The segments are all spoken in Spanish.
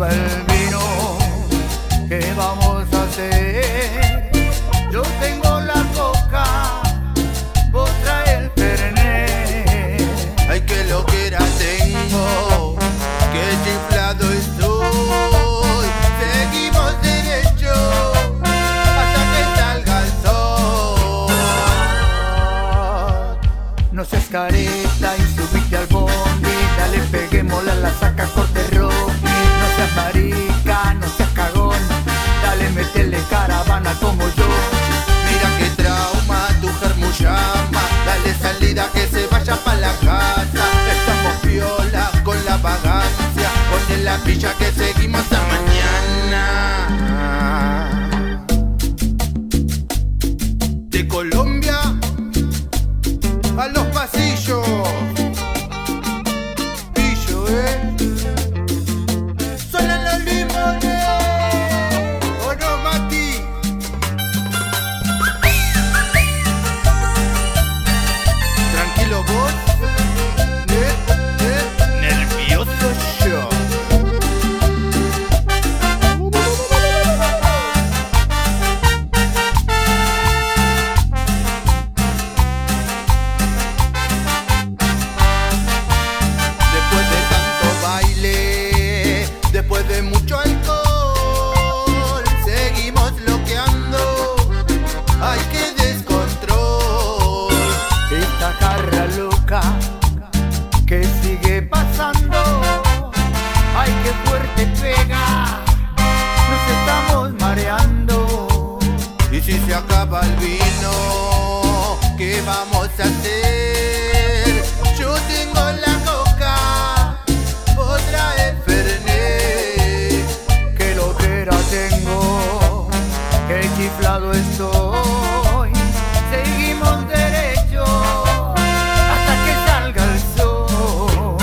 acaba el vino, ¿qué vamos a hacer? Yo tengo la coca, vos trae el fernet. Ay, que loquera tengo, que chiflado estoy. Seguimos derecho hasta que salga el sol. No seas careta y subite al bondi, dale, peguémosla a la saca, corte Rocky. No seas marica, no seas cagón, dale, metele caravana como yo. Mira qué trauma, tu germo llama. Dale salida que se vaya pa' la casa. Estamos piola con la vagancia, con la pilla que seguimos hasta mañana. De Colombia a los pasillos. Pillo, suenan los limones. ¿O no, Mati? Tranquilo vos, nervioso yo. Después de tanto baile, después de mucho alcohol, seguimos loqueando. Ay, qué descontrol. Esta jarra loca que sigue pasando, ay, qué fuerte pega, nos estamos mareando. Y si se acaba el vino, ¿qué vamos a hacer? Yo tengo la coca, vos traes fernet. Que loquera tengo, que chiflado estoy. Seguimos derecho hasta que salga el sol.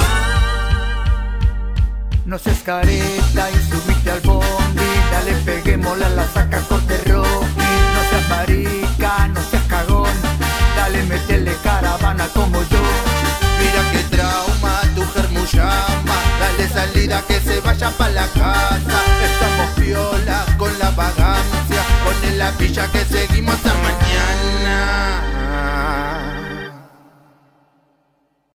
No seas careta y subite al bondi, dale, peguémosla a la saca, corte Rocky. No seas marica, no seas cagón, dale, metele caravana como yo. Mira qué trauma, tu germo llama. Dale salida que se vaya pa' la casa. Estamos piola con la vagancia, con la pilla que seguimos hasta mañana.